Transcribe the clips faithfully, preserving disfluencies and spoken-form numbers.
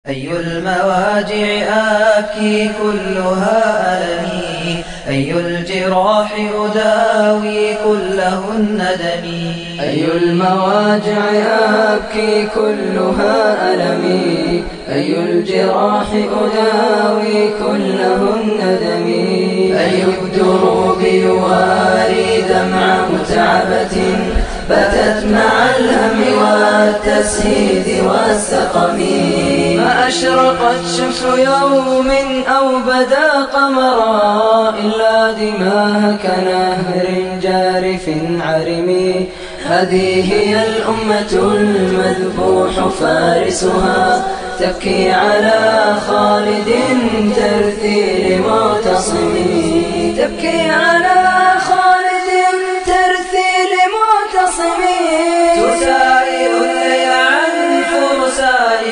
أي المواجع أبكي كلها ألمي، أي الجراح أداوي كلهن دمي. أي المواجع أبكي كلها ألمي، أي الجراح أداوي كلهن دمي. أي الدروب يواري دمع متعبة باتت مع الهم والتسهيد والسقم. ما أشرقت شمس يوم أو بدا قمرا إلا دماها كنهر جارف عرمي. هذه هي الأمة المذبوح فارسها تبكي على خالد ترثي لمعتصم. تبكي على خالد ترثي لمعتصم. تسائل الليل عن فرسان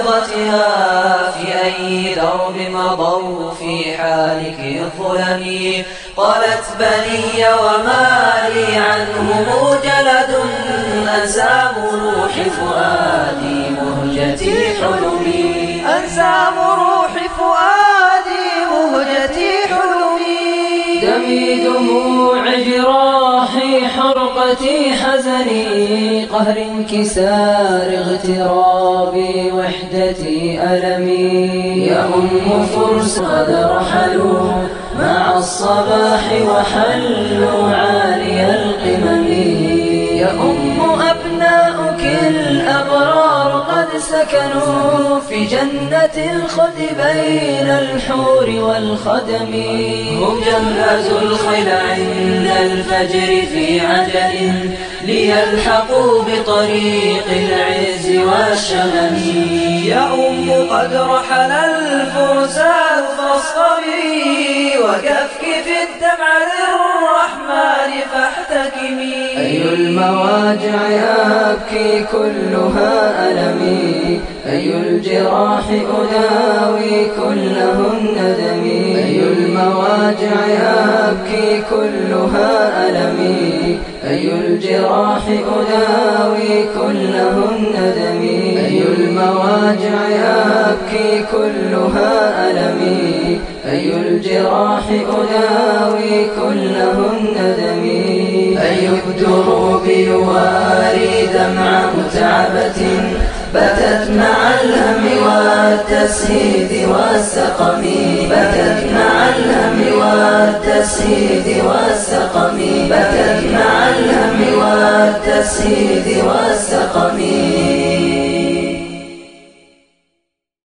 نهضتها في أي درب مضوا في حالك الظلم. قالت بني وما لي عنهم جلد أنسام روح فؤادي مهجتي حلمي. أنسام روح فؤادي مهجتي حلمي. دمي دموع جراحي حرقتي حزني قهر انكسار اغترابي وحدتي ألمي. يا أم فرس قد رحلوا مع الصباح وحلوا عالي القمم. يا أم أبناؤك الأبرار قد سكنوا في جنة الخد بين الحور والخدم. هم جهزوا الخيل عند الفجر في عجل ليلحقوا بطريق العز والشمم. يا أم قد رحل الفرسان فاصطبري وكفك في الدمع للرحمن فاحتكمي. أي المواجع أبكي كلها ألمي، أي الجراح أداوي كلهن دمي. أي المواجع أبكي كلها ألمي، أي الجراح أداوي كلهن دمي. أي المواجع أبكي كلها ألمي، أي الجراح أداوي كلهن دمي. أي الدروب يواري دمع متعبة باتت مع الهم والتسهيد والسقم. باتت مع الهم والتسهيد والسقم. باتت مع الهم والتسهيد والسقم.